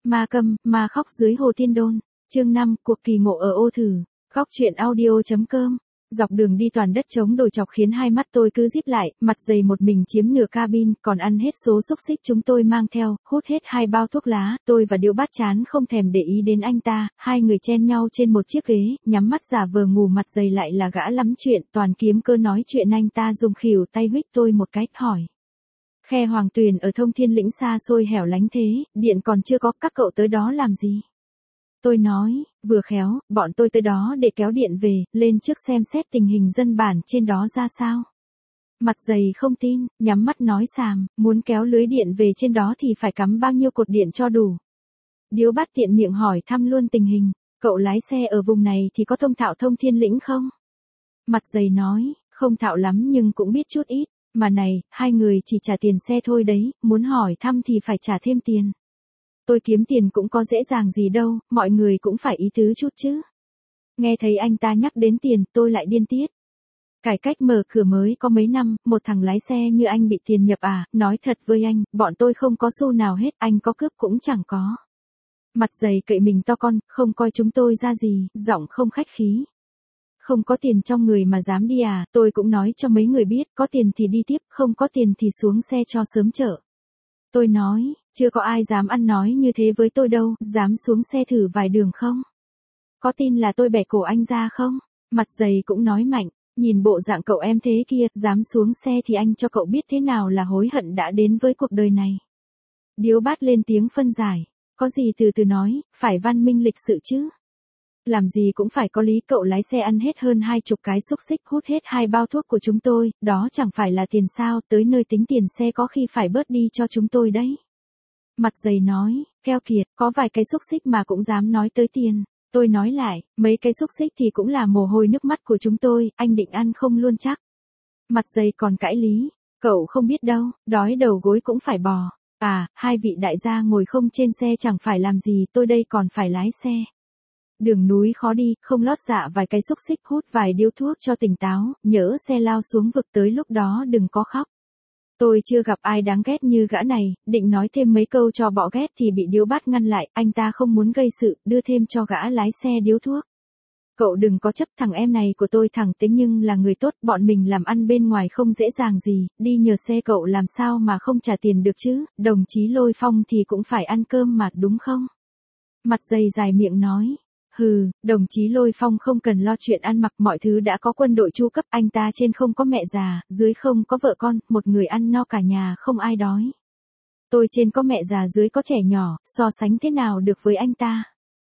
Ma câm, ma khóc dưới hồ Thiên Đôn. Chương 5, cuộc kỳ ngộ ở Ô Thử. Góc truyện audio.com. Dọc đường đi toàn đất trống đồi chọc khiến hai mắt tôi cứ díp lại, mặt dày một mình chiếm nửa cabin, còn ăn hết số xúc xích chúng tôi mang theo, hút hết 2 bao thuốc lá, tôi và Điếu Bát chán không thèm để ý đến anh ta, hai người chen nhau trên một chiếc ghế, nhắm mắt giả vờ ngủ, mặt dày lại là gã lắm chuyện, toàn kiếm cơ nói chuyện. Anh ta dùng khuỷu tay huých tôi một cái, hỏi. Khe Hoàng Tuyền ở Thông Thiên Lĩnh xa xôi hẻo lánh thế, điện còn chưa có, các cậu tới đó làm gì? Tôi nói, vừa khéo, bọn tôi tới đó để kéo điện về, lên trước xem xét tình hình dân bản trên đó ra sao. Mặt dày không tin, nhắm mắt nói xàm, muốn kéo lưới điện về trên đó thì phải cắm bao nhiêu cột điện cho đủ. Điếu Bát tiện miệng hỏi thăm luôn tình hình, cậu lái xe ở vùng này thì có thông thạo Thông Thiên Lĩnh không? Mặt dày nói, không thạo lắm nhưng cũng biết chút ít, mà này, hai người chỉ trả tiền xe thôi đấy, muốn hỏi thăm thì phải trả thêm tiền. Tôi kiếm tiền cũng có dễ dàng gì đâu, mọi người cũng phải ý tứ chút chứ. Nghe thấy anh ta nhắc đến tiền, tôi lại điên tiết. Cải cách mở cửa mới có mấy năm, một thằng lái xe như anh bị tiền nhập à, nói thật với anh, bọn tôi không có xu nào hết, anh có cướp cũng chẳng có. Mặt dày cậy mình to con, không coi chúng tôi ra gì, giọng không khách khí. Không có tiền trong người mà dám đi à, tôi cũng nói cho mấy người biết, có tiền thì đi tiếp, không có tiền thì xuống xe cho sớm chợ. Tôi nói, chưa có ai dám ăn nói như thế với tôi đâu, dám xuống xe thử vài đường không? Có tin là tôi bẻ cổ anh ra không? Mặt dày cũng nói mạnh, nhìn bộ dạng cậu em thế kia, dám xuống xe thì anh cho cậu biết thế nào là hối hận đã đến với cuộc đời này. Điếu Bát lên tiếng phân giải, có gì từ từ nói, phải văn minh lịch sự chứ. Làm gì cũng phải có lý, cậu lái xe ăn hết hơn 20 cái xúc xích, hút hết 2 bao thuốc của chúng tôi, đó chẳng phải là tiền sao, tới nơi tính tiền xe có khi phải bớt đi cho chúng tôi đấy. Mặt dày nói, keo kiệt, có vài cái xúc xích mà cũng dám nói tới tiền. Tôi nói lại, mấy cái xúc xích thì cũng là mồ hôi nước mắt của chúng tôi, anh định ăn không luôn chắc. Mặt dày còn cãi lý, cậu không biết đâu, đói đầu gối cũng phải bò. À, hai vị đại gia ngồi không trên xe chẳng phải làm gì, tôi đây còn phải lái xe. Đường núi khó đi, không lót dạ vài cái xúc xích, hút vài điếu thuốc cho tỉnh táo, nhỡ xe lao xuống vực tới lúc đó đừng có khóc. Tôi chưa gặp ai đáng ghét như gã này, định nói thêm mấy câu cho bỏ ghét thì bị Điếu Bát ngăn lại, anh ta không muốn gây sự, đưa thêm cho gã lái xe điếu thuốc. Cậu đừng có chấp, thằng em này của tôi thẳng tính nhưng là người tốt, bọn mình làm ăn bên ngoài không dễ dàng gì, đi nhờ xe cậu làm sao mà không trả tiền được chứ, đồng chí Lôi Phong thì cũng phải ăn cơm mà đúng không? Mặt dày dài miệng nói. Hừ, đồng chí Lôi Phong không cần lo chuyện ăn mặc, mọi thứ đã có quân đội chu cấp, anh ta trên không có mẹ già, dưới không có vợ con, một người ăn no cả nhà không ai đói. Tôi trên có mẹ già dưới có trẻ nhỏ, so sánh thế nào được với anh ta.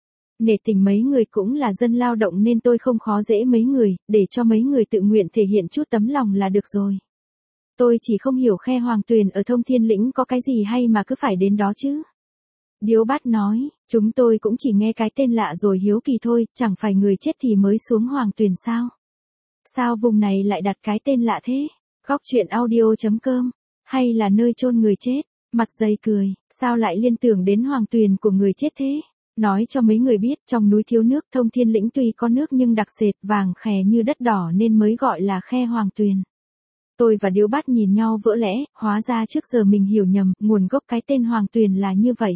Nể tình mấy người cũng là dân lao động nên tôi không khó dễ mấy người, để cho mấy người tự nguyện thể hiện chút tấm lòng là được rồi. Tôi chỉ không hiểu Khe Hoàng Tuyền ở Thông Thiên Lĩnh có cái gì hay mà cứ phải đến đó chứ. Điếu Bát nói, chúng tôi cũng chỉ nghe cái tên lạ rồi hiếu kỳ thôi, chẳng phải người chết thì mới xuống Hoàng Tuyền sao? Sao vùng này lại đặt cái tên lạ thế? Góc truyện audio.com, hay là nơi chôn người chết? Mặt dày cười, sao lại liên tưởng đến Hoàng Tuyền của người chết thế? Nói cho mấy người biết, trong núi thiếu nước, Thông Thiên Lĩnh tuy có nước nhưng đặc sệt, vàng khè như đất đỏ nên mới gọi là Khe Hoàng Tuyền. Tôi và Điếu Bát nhìn nhau vỡ lẽ, hóa ra trước giờ mình hiểu nhầm, nguồn gốc cái tên Hoàng Tuyền là như vậy.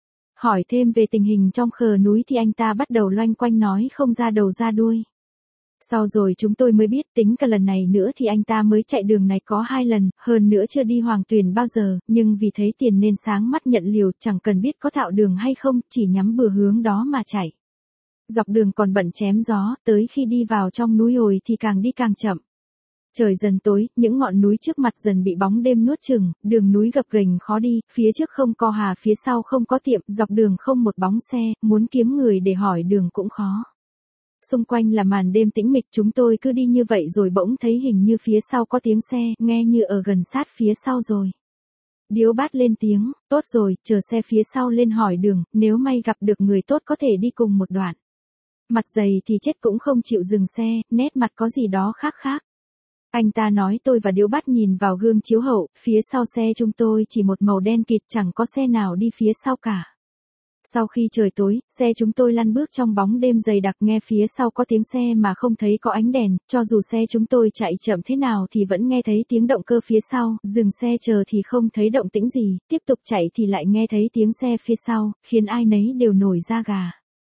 Hỏi thêm về tình hình trong khờ núi thì anh ta bắt đầu loanh quanh nói không ra đầu ra đuôi. Sau rồi chúng tôi mới biết tính cả lần này nữa thì anh ta mới chạy đường này có 2 lần, hơn nữa chưa đi Hoàng Tuyền bao giờ, nhưng vì thấy tiền nên sáng mắt nhận liều, chẳng cần biết có thạo đường hay không, chỉ nhắm bừa hướng đó mà chạy. Dọc đường còn bận chém gió, tới khi đi vào trong núi rồi thì càng đi càng chậm. Trời dần tối, những ngọn núi trước mặt dần bị bóng đêm nuốt chửng, đường núi gập ghềnh khó đi, phía trước không có hà, phía sau không có tiệm, dọc đường không một bóng xe, muốn kiếm người để hỏi đường cũng khó. Xung quanh là màn đêm tĩnh mịch, chúng tôi cứ đi như vậy rồi bỗng thấy hình như phía sau có tiếng xe, nghe như ở gần sát phía sau rồi. Điếu Bát lên tiếng, tốt rồi, chờ xe phía sau lên hỏi đường, nếu may gặp được người tốt có thể đi cùng một đoạn. Mặt dày thì chết cũng không chịu dừng xe, nét mặt có gì đó khác khác. Anh ta nói. Tôi và Điếu Bát nhìn vào gương chiếu hậu, phía sau xe chúng tôi chỉ một màu đen kịt, chẳng có xe nào đi phía sau cả. Sau khi trời tối, xe chúng tôi lăn bước trong bóng đêm dày đặc, nghe phía sau có tiếng xe mà không thấy có ánh đèn, cho dù xe chúng tôi chạy chậm thế nào thì vẫn nghe thấy tiếng động cơ phía sau, dừng xe chờ thì không thấy động tĩnh gì, tiếp tục chạy thì lại nghe thấy tiếng xe phía sau, khiến ai nấy đều nổi da gà.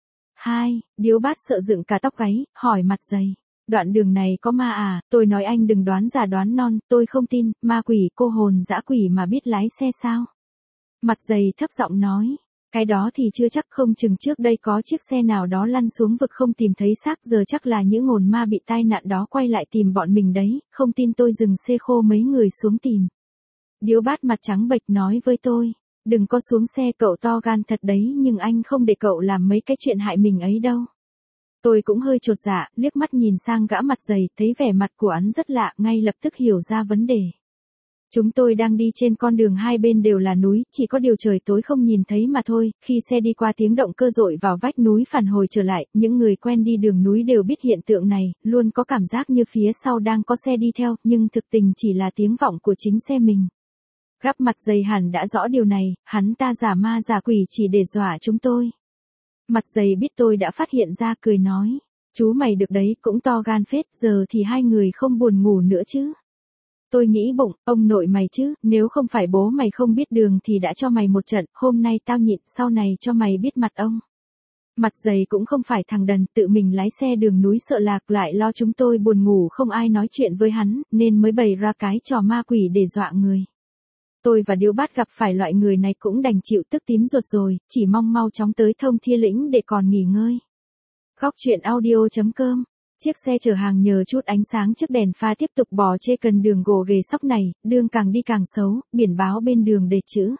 2. Điếu Bát sợ dựng cả tóc gáy, hỏi Mặt Dày. Đoạn đường này có ma à? Tôi nói anh đừng đoán già đoán non, tôi không tin, ma quỷ cô hồn dã quỷ mà biết lái xe sao? Mặt Dày thấp giọng nói. Cái đó thì chưa chắc, không chừng trước đây có chiếc xe nào đó lăn xuống vực không tìm thấy xác, giờ chắc là những hồn ma bị tai nạn đó quay lại tìm bọn mình đấy, không tin tôi dừng xe khô mấy người xuống tìm. Điếu Bát mặt trắng bệch nói với tôi, đừng có xuống xe, cậu to gan thật đấy, nhưng anh không để cậu làm mấy cái chuyện hại mình ấy đâu. Tôi cũng hơi chột dạ, liếc mắt nhìn sang gã Mặt Dày, thấy vẻ mặt của hắn rất lạ, ngay lập tức hiểu ra vấn đề. Chúng tôi đang đi trên con đường hai bên đều là núi, chỉ có điều trời tối không nhìn thấy mà thôi, khi xe đi qua tiếng động cơ dội vào vách núi phản hồi trở lại, những người quen đi đường núi đều biết hiện tượng này, luôn có cảm giác như phía sau đang có xe đi theo, nhưng thực tình chỉ là tiếng vọng của chính xe mình. Gã Mặt Dày hẳn đã rõ điều này, hắn ta giả ma giả quỷ chỉ để dọa chúng tôi. Mặt Dày biết tôi đã phát hiện ra, cười nói, chú mày được đấy, cũng to gan phết, giờ thì hai người không buồn ngủ nữa chứ. Tôi nghĩ bụng, ông nội mày chứ, nếu không phải bố mày không biết đường thì đã cho mày một trận, hôm nay tao nhịn, sau này cho mày biết mặt ông. Mặt Dày cũng không phải thằng đần, tự mình lái xe đường núi sợ lạc, lại lo chúng tôi buồn ngủ không ai nói chuyện với hắn, nên mới bày ra cái trò ma quỷ để dọa người. Tôi và Điếu Bát gặp phải loại người này cũng đành chịu, tức tím ruột rồi, chỉ mong mau chóng tới Thông Thiên Lĩnh để còn nghỉ ngơi. Góc truyện audio.com. Chiếc xe chở hàng nhờ chút ánh sáng trước đèn pha tiếp tục bò chê cần đường gồ ghề sóc này, đường càng đi càng xấu, biển báo bên đường để chữ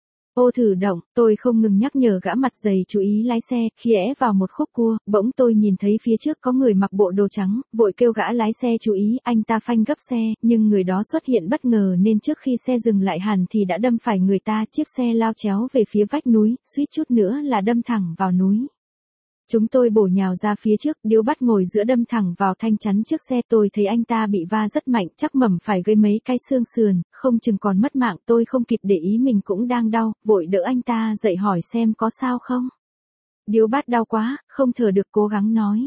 ô thử động. Tôi không ngừng nhắc nhở gã Mặt Dày chú ý lái xe, khi é vào một khúc cua, bỗng tôi nhìn thấy phía trước có người mặc bộ đồ trắng, vội kêu gã lái xe chú ý, anh ta phanh gấp xe, nhưng người đó xuất hiện bất ngờ nên trước khi xe dừng lại hẳn thì đã đâm phải người ta, chiếc xe lao chéo về phía vách núi, suýt chút nữa là đâm thẳng vào núi. Chúng tôi bổ nhào ra phía trước, Điếu Bát ngồi giữa đâm thẳng vào thanh chắn trước xe, tôi thấy anh ta bị va rất mạnh, chắc mầm phải gây mấy cái xương sườn, không chừng còn mất mạng, tôi không kịp để ý mình cũng đang đau, vội đỡ anh ta dậy hỏi xem có sao không. Điếu Bát đau quá, không thở được, cố gắng nói.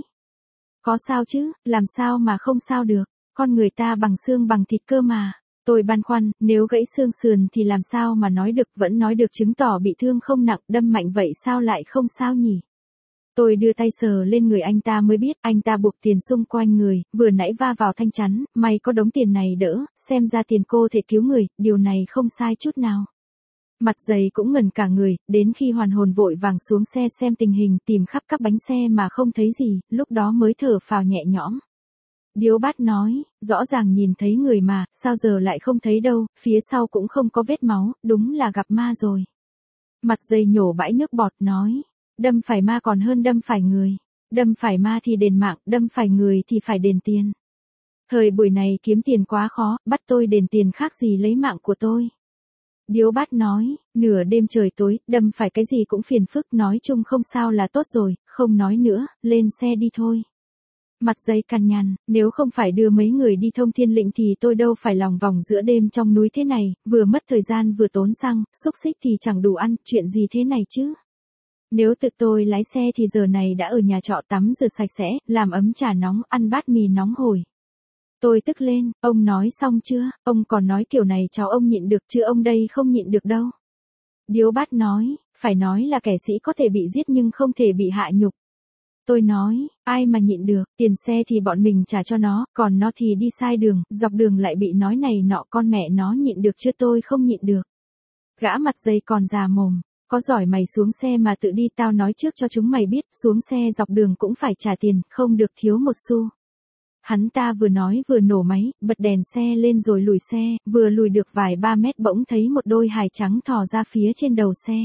Có sao chứ, làm sao mà không sao được, con người ta bằng xương bằng thịt cơ mà. Tôi băn khoăn, nếu gãy xương sườn thì làm sao mà nói được, vẫn nói được chứng tỏ bị thương không nặng, đâm mạnh vậy sao lại không sao nhỉ? Tôi đưa tay sờ lên người anh ta mới biết, anh ta buộc tiền xung quanh người, vừa nãy va vào thanh chắn, may có đống tiền này đỡ, xem ra tiền cô thể cứu người, điều này không sai chút nào. Mặt Dày cũng ngẩn cả người, đến khi hoàn hồn vội vàng xuống xe xem tình hình, tìm khắp các bánh xe mà không thấy gì, lúc đó mới thở phào nhẹ nhõm. Điếu Bát nói, rõ ràng nhìn thấy người mà, sao giờ lại không thấy đâu, phía sau cũng không có vết máu, đúng là gặp ma rồi. Mặt Dày nhổ bãi nước bọt nói. Đâm phải ma còn hơn đâm phải người. Đâm phải ma thì đền mạng, đâm phải người thì phải đền tiền. Thời buổi này kiếm tiền quá khó, bắt tôi đền tiền khác gì lấy mạng của tôi. Điếu Bát nói, nửa đêm trời tối, đâm phải cái gì cũng phiền phức, nói chung không sao là tốt rồi, không nói nữa, lên xe đi thôi. Mặt Dày cằn nhằn, nếu không phải đưa mấy người đi Thông Thiên Lĩnh thì tôi đâu phải lòng vòng giữa đêm trong núi thế này, vừa mất thời gian vừa tốn xăng, xúc xích thì chẳng đủ ăn, chuyện gì thế này chứ. Nếu tự tôi lái xe thì giờ này đã ở nhà trọ tắm rửa sạch sẽ, làm ấm trà nóng, ăn bát mì nóng hổi. Tôi tức lên, ông nói xong chưa, ông còn nói kiểu này cháu ông nhịn được chứ ông đây không nhịn được đâu. Điếu Bát nói, phải nói là kẻ sĩ có thể bị giết nhưng không thể bị hạ nhục. Tôi nói, ai mà nhịn được, tiền xe thì bọn mình trả cho nó, còn nó thì đi sai đường, dọc đường lại bị nói này nọ, con mẹ nó nhịn được chứ tôi không nhịn được. Gã Mặt Dày còn già mồm. Có giỏi mày xuống xe mà tự đi, tao nói trước cho chúng mày biết, xuống xe dọc đường cũng phải trả tiền, không được thiếu một xu. Hắn ta vừa nói vừa nổ máy, bật đèn xe lên rồi lùi xe, vừa lùi được vài ba mét bỗng thấy một đôi hài trắng thò ra phía trên đầu xe.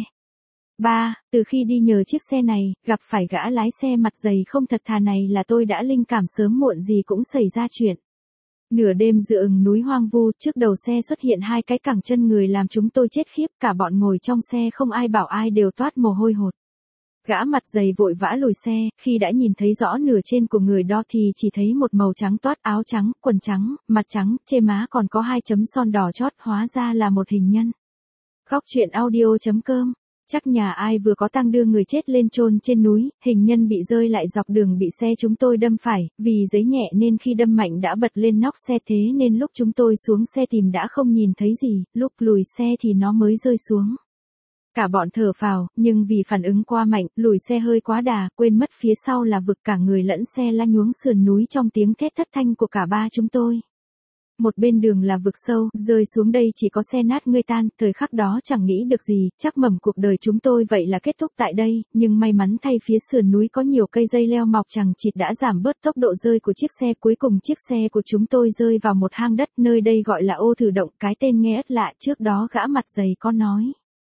Từ khi đi nhờ chiếc xe này, gặp phải gã lái xe Mặt Dày không thật thà này là tôi đã linh cảm sớm muộn gì cũng xảy ra chuyện. Nửa đêm giữa núi hoang vu, trước đầu xe xuất hiện hai cái cẳng chân người làm chúng tôi chết khiếp, cả bọn ngồi trong xe không ai bảo ai đều toát mồ hôi hột. Gã Mặt Dày vội vã lùi xe, khi đã nhìn thấy rõ nửa trên của người đó thì chỉ thấy một màu trắng toát, áo trắng, quần trắng, mặt trắng, trên má còn có hai chấm son đỏ chót, hóa ra là một hình nhân. Góc truyện audio.com Chắc nhà ai vừa có tang đưa người chết lên chôn trên núi, hình nhân bị rơi lại dọc đường bị xe chúng tôi đâm phải, vì giấy nhẹ nên khi đâm mạnh đã bật lên nóc xe, thế nên lúc chúng tôi xuống xe tìm đã không nhìn thấy gì, lúc lùi xe thì nó mới rơi xuống. Cả bọn thở phào, nhưng vì phản ứng quá mạnh, lùi xe hơi quá đà, quên mất phía sau là vực, cả người lẫn xe la nhuốm sườn núi trong tiếng thét thất thanh của cả ba chúng tôi. Một bên đường là vực sâu, rơi xuống đây chỉ có xe nát ngươi tan, thời khắc đó chẳng nghĩ được gì, chắc mầm cuộc đời chúng tôi vậy là kết thúc tại đây, nhưng may mắn thay phía sườn núi có nhiều cây dây leo mọc chằng chịt đã giảm bớt tốc độ rơi của chiếc xe, cuối cùng chiếc xe của chúng tôi rơi vào một hang đất, nơi đây gọi là Ô Thử Động, cái tên nghe ất lạ, trước đó gã mặt dày có nói.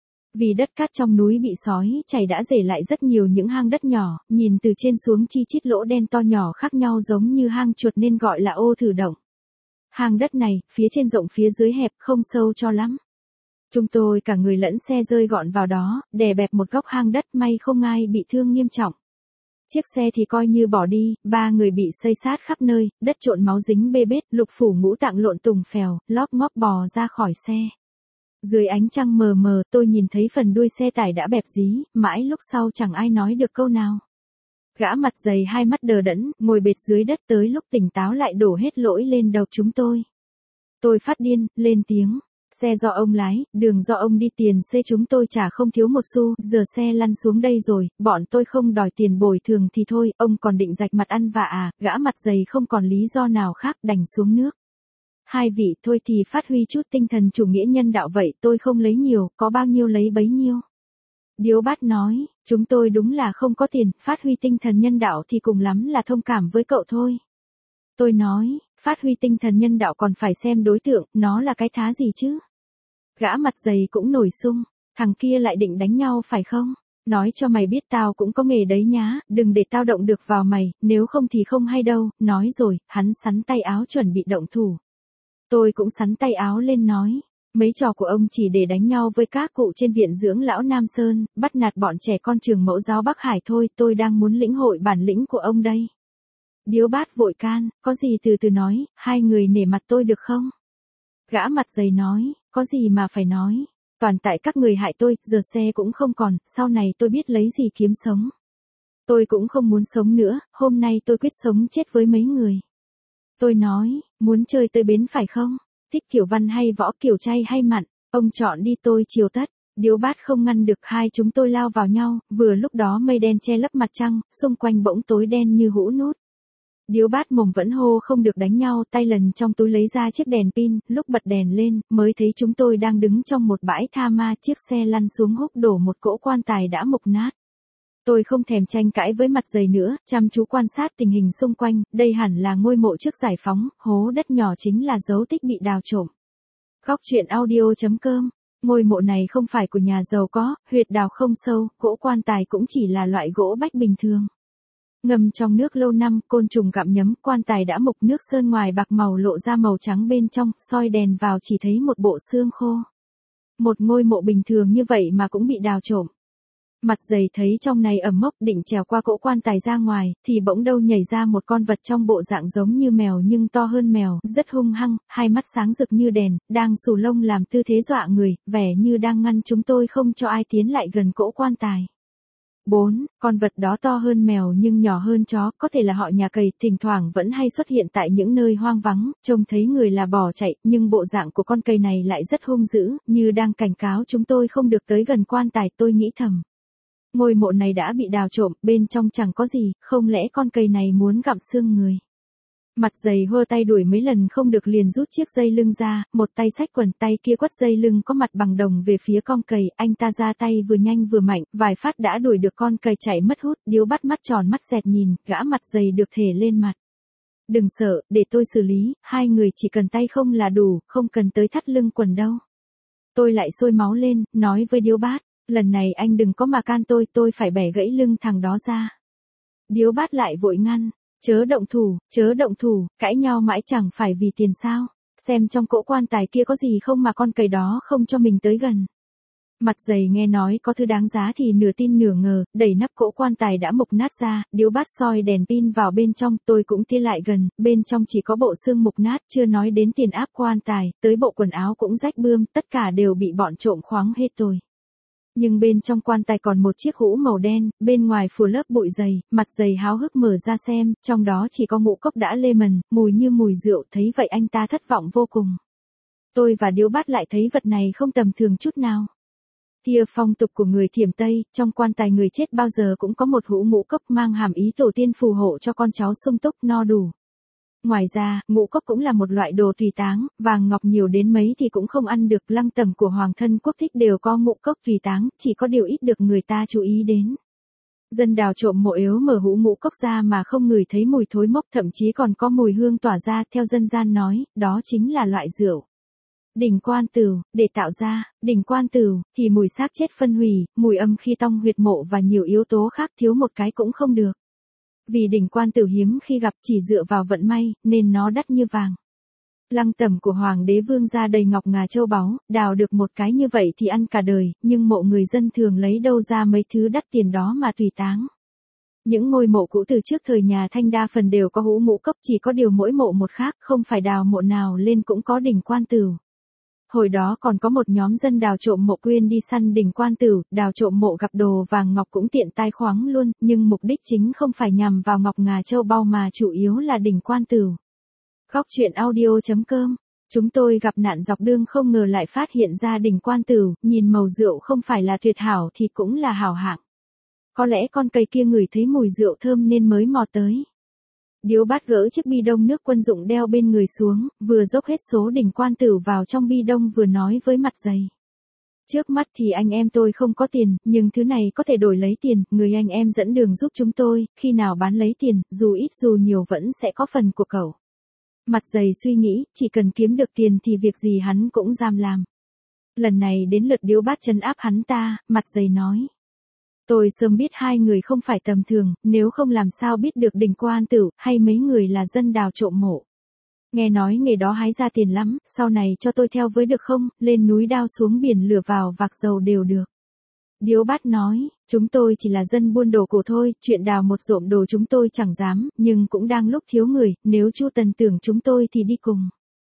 Vì đất cát trong núi bị sói chảy đã rể lại rất nhiều những hang đất nhỏ, nhìn từ trên xuống chi chít lỗ đen to nhỏ khác nhau giống như hang chuột nên gọi là Ô Thử Động. Hang đất này, phía trên rộng phía dưới hẹp, không sâu cho lắm. Chúng tôi cả người lẫn xe rơi gọn vào đó, đè bẹp một góc hang đất, may không ai bị thương nghiêm trọng. Chiếc xe thì coi như bỏ đi, 3 người bị xây sát khắp nơi, đất trộn máu dính bê bết, lục phủ ngũ tạng lộn tùng phèo, lóp ngóp bò ra khỏi xe. Dưới ánh trăng mờ mờ, tôi nhìn thấy phần đuôi xe tải đã bẹp dí, mãi lúc sau chẳng ai nói được câu nào. Gã mặt dày hai mắt đờ đẫn, ngồi bệt dưới đất, tới lúc tỉnh táo lại đổ hết lỗi lên đầu chúng tôi. Tôi phát điên, lên tiếng. Xe do ông lái, đường do ông đi, tiền xe chúng tôi trả không thiếu một xu, giờ xe lăn xuống đây rồi, bọn tôi không đòi tiền bồi thường thì thôi, ông còn định rạch mặt ăn vạ à, gã mặt dày không còn lý do nào khác đành xuống nước. Hai vị thôi thì phát huy chút tinh thần chủ nghĩa nhân đạo vậy, tôi không lấy nhiều, có bao nhiêu lấy bấy nhiêu. Điếu Bát nói, chúng tôi đúng là không có tiền, phát huy tinh thần nhân đạo thì cùng lắm là thông cảm với cậu thôi. Tôi nói, phát huy tinh thần nhân đạo còn phải xem đối tượng, nó là cái thá gì chứ. Gã mặt dày cũng nổi sung, thằng kia lại định đánh nhau phải không? Nói cho mày biết tao cũng có nghề đấy nhá, đừng để tao động được vào mày, nếu không thì không hay đâu, nói rồi, hắn xắn tay áo chuẩn bị động thủ. Tôi cũng xắn tay áo lên nói. Mấy trò của ông chỉ để đánh nhau với các cụ trên viện dưỡng lão Nam Sơn, bắt nạt bọn trẻ con trường mẫu giáo Bắc Hải thôi, tôi đang muốn lĩnh hội bản lĩnh của ông đây. Điếu Bát vội can, có gì từ từ nói, hai người nể mặt tôi được không? Gã mặt dày nói, có gì mà phải nói, toàn tại các người hại tôi, giờ xe cũng không còn, sau này tôi biết lấy gì kiếm sống. Tôi cũng không muốn sống nữa, hôm nay tôi quyết sống chết với mấy người. Tôi nói, muốn chơi tới bến phải không? Thích kiểu văn hay võ, kiểu chay hay mặn, ông chọn đi, tôi chiều tất. Điếu Bát không ngăn được, hai chúng tôi lao vào nhau, vừa lúc đó mây đen che lấp mặt trăng, xung quanh bỗng tối đen như hũ nút. Điếu Bát mồm vẫn hô không được đánh nhau, tay lần trong túi lấy ra chiếc đèn pin, lúc bật đèn lên, mới thấy chúng tôi đang đứng trong một bãi tha ma, chiếc xe lăn xuống húc đổ một cỗ quan tài đã mục nát. Tôi không thèm tranh cãi với mặt dày nữa, chăm chú quan sát tình hình xung quanh, đây hẳn là ngôi mộ trước giải phóng, hố đất nhỏ chính là dấu tích bị đào trộm. Góc truyện audio.com, ngôi mộ này không phải của nhà giàu có, huyệt đào không sâu, cỗ quan tài cũng chỉ là loại gỗ bách bình thường. Ngâm trong nước lâu năm, côn trùng gặm nhấm, quan tài đã mục, nước sơn ngoài bạc màu lộ ra màu trắng bên trong, soi đèn vào chỉ thấy một bộ xương khô. Một ngôi mộ bình thường như vậy mà cũng bị đào trộm. Mặt dày thấy trong này ẩm mốc, định trèo qua cỗ quan tài ra ngoài, thì bỗng đâu nhảy ra một con vật trong bộ dạng giống như mèo nhưng to hơn mèo, rất hung hăng, hai mắt sáng rực như đèn, đang xù lông làm tư thế dọa người, vẻ như đang ngăn chúng tôi không cho ai tiến lại gần cỗ quan tài. 4. Con vật đó to hơn mèo nhưng nhỏ hơn chó, có thể là họ nhà cầy, thỉnh thoảng vẫn hay xuất hiện tại những nơi hoang vắng, trông thấy người là bỏ chạy, nhưng bộ dạng của con cầy này lại rất hung dữ, như đang cảnh cáo chúng tôi không được tới gần quan tài, tôi nghĩ thầm. Ngôi mộ này đã bị đào trộm, bên trong chẳng có gì, không lẽ con cầy này muốn gặm xương người. Mặt dày hơ tay đuổi mấy lần không được liền rút chiếc dây lưng ra, một tay xách quần, tay kia quất dây lưng có mặt bằng đồng về phía con cầy, anh ta ra tay vừa nhanh vừa mạnh, vài phát đã đuổi được con cầy chạy mất hút, Điếu Bát mắt tròn mắt dẹt nhìn, gã mặt dày được thể lên mặt. Đừng sợ, để tôi xử lý, hai người chỉ cần tay không là đủ, không cần tới thắt lưng quần đâu. Tôi lại sôi máu lên, nói với Điếu Bát, lần này anh đừng có mà can tôi phải bẻ gãy lưng thằng đó ra. Điếu Bát lại vội ngăn. Chớ động thủ, cãi nhau mãi chẳng phải vì tiền sao, xem trong cỗ quan tài kia có gì không mà con cầy đó không cho mình tới gần. Mặt dày nghe nói có thứ đáng giá thì nửa tin nửa ngờ, đẩy nắp cỗ quan tài đã mục nát ra, Điếu Bát soi đèn pin vào bên trong, tôi cũng tiến lại gần, bên trong chỉ có bộ xương mục nát, chưa nói đến tiền áp quan tài, tới bộ quần áo cũng rách bươm, tất cả đều bị bọn trộm khoáng hết rồi. Nhưng bên trong quan tài còn một chiếc hũ màu đen, bên ngoài phủ lớp bụi dày, mặt dày háo hức mở ra xem, trong đó chỉ có ngũ cốc đã lê mần, mùi như mùi rượu, thấy vậy anh ta thất vọng vô cùng. Tôi và Điếu Bát lại thấy vật này không tầm thường chút nào. Theo phong tục của người Thiểm Tây, trong quan tài người chết bao giờ cũng có một hũ ngũ cốc mang hàm ý tổ tiên phù hộ cho con cháu sung túc no đủ. Ngoài ra, ngũ cốc cũng là một loại đồ tùy táng, vàng ngọc nhiều đến mấy thì cũng không ăn được, lăng tẩm của hoàng thân quốc thích đều có ngũ cốc tùy táng, chỉ có điều ít được người ta chú ý đến. Dân đào trộm mộ yếu mở hũ ngũ cốc ra mà không ngửi thấy mùi thối mốc, thậm chí còn có mùi hương tỏa ra, theo dân gian nói, đó chính là loại rượu đỉnh quan tửu. Để tạo ra đỉnh quan tửu thì mùi xác chết phân hủy, mùi âm khi tong huyệt mộ và nhiều yếu tố khác thiếu một cái cũng không được. Vì đỉnh quan tửu hiếm khi gặp, chỉ dựa vào vận may nên nó đắt như vàng. Lăng tẩm của hoàng đế vương gia đầy ngọc ngà châu báu, đào được một cái như vậy thì ăn cả đời, nhưng mộ người dân thường lấy đâu ra mấy thứ đắt tiền đó mà tùy táng. Những ngôi mộ cũ từ trước thời nhà Thanh đa phần đều có hũ ngũ cốc, chỉ có điều mỗi mộ một khác, không phải đào mộ nào lên cũng có đỉnh quan tửu. Hồi đó còn có một nhóm dân đào trộm mộ quên đi săn đỉnh quan tửu, đào trộm mộ gặp đồ vàng ngọc cũng tiện tay khoáng luôn, nhưng mục đích chính không phải nhằm vào ngọc ngà châu báu mà chủ yếu là đỉnh quan tửu. Góc truyện audio.com. Chúng tôi gặp nạn dọc đường không ngờ lại phát hiện ra đỉnh quan tửu, nhìn màu rượu không phải là tuyệt hảo thì cũng là hảo hạng. Có lẽ con cây kia ngửi thấy mùi rượu thơm nên mới mò tới. Điếu Bát gỡ chiếc bi đông nước quân dụng đeo bên người xuống, vừa dốc hết số đỉnh quan tửu vào trong bi đông vừa nói với mặt dày. Trước mắt thì anh em tôi không có tiền, nhưng thứ này có thể đổi lấy tiền, người anh em dẫn đường giúp chúng tôi, khi nào bán lấy tiền, dù ít dù nhiều vẫn sẽ có phần của cậu. Mặt dày suy nghĩ, chỉ cần kiếm được tiền thì việc gì hắn cũng dám làm. Lần này đến lượt Điếu Bát trấn áp hắn ta, mặt dày nói. Tôi sớm biết hai người không phải tầm thường, nếu không làm sao biết được đỉnh quan tửu, hay mấy người là dân đào trộm mộ. Nghe nói nghề đó hái ra tiền lắm, sau này cho tôi theo với được không, lên núi đao xuống biển lửa vào vạc dầu đều được. Điếu Bát nói, chúng tôi chỉ là dân buôn đồ cổ thôi, chuyện đào một rộm đồ chúng tôi chẳng dám, nhưng cũng đang lúc thiếu người, nếu Chu Tần tưởng chúng tôi thì đi cùng.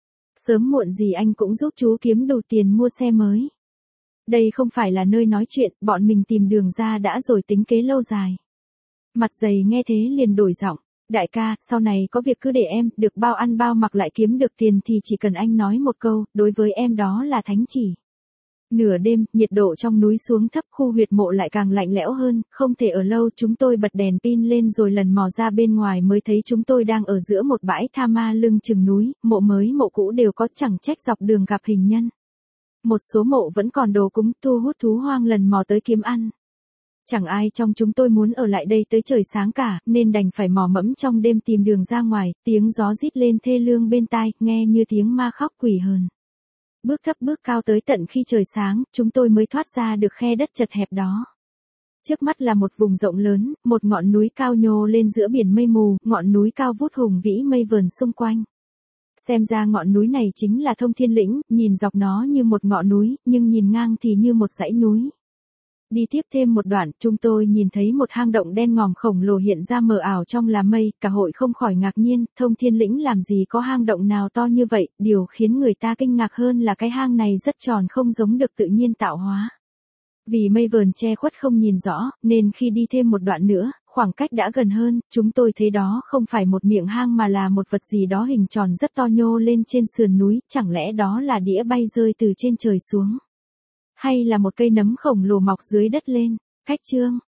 Sớm muộn gì anh cũng giúp chú kiếm đủ tiền mua xe mới. Đây không phải là nơi nói chuyện, bọn mình tìm đường ra đã rồi tính kế lâu dài. Mặt dày nghe thế liền đổi giọng. Đại ca, sau này có việc cứ để em, được bao ăn bao mặc lại kiếm được tiền thì chỉ cần anh nói một câu, đối với em đó là thánh chỉ. Nửa đêm, nhiệt độ trong núi xuống thấp, khu huyệt mộ lại càng lạnh lẽo hơn, không thể ở lâu, chúng tôi bật đèn pin lên rồi lần mò ra bên ngoài mới thấy chúng tôi đang ở giữa một bãi tha ma lưng chừng núi, mộ mới mộ cũ đều có, chẳng trách dọc đường gặp hình nhân. Một số mộ vẫn còn đồ cúng, thu hút thú hoang lần mò tới kiếm ăn. Chẳng ai trong chúng tôi muốn ở lại đây tới trời sáng cả, nên đành phải mò mẫm trong đêm tìm đường ra ngoài, tiếng gió rít lên thê lương bên tai, nghe như tiếng ma khóc quỷ hờn. Bước thấp bước cao tới tận khi trời sáng, chúng tôi mới thoát ra được khe đất chật hẹp đó. Trước mắt là một vùng rộng lớn, một ngọn núi cao nhô lên giữa biển mây mù, ngọn núi cao vút hùng vĩ mây vờn xung quanh. Xem ra ngọn núi này chính là Thông Thiên Lĩnh, nhìn dọc nó như một ngọn núi, nhưng nhìn ngang thì như một dãy núi. Đi tiếp thêm một đoạn, chúng tôi nhìn thấy một hang động đen ngòm khổng lồ hiện ra mờ ảo trong là mây, cả hội không khỏi ngạc nhiên, Thông Thiên Lĩnh làm gì có hang động nào to như vậy, điều khiến người ta kinh ngạc hơn là cái hang này rất tròn không giống được tự nhiên tạo hóa. Vì mây vờn che khuất không nhìn rõ, nên khi đi thêm một đoạn nữa, khoảng cách đã gần hơn, chúng tôi thấy đó không phải một miệng hang mà là một vật gì đó hình tròn rất to nhô lên trên sườn núi, chẳng lẽ đó là đĩa bay rơi từ trên trời xuống? Hay là một cây nấm khổng lồ mọc dưới đất lên? Khách chương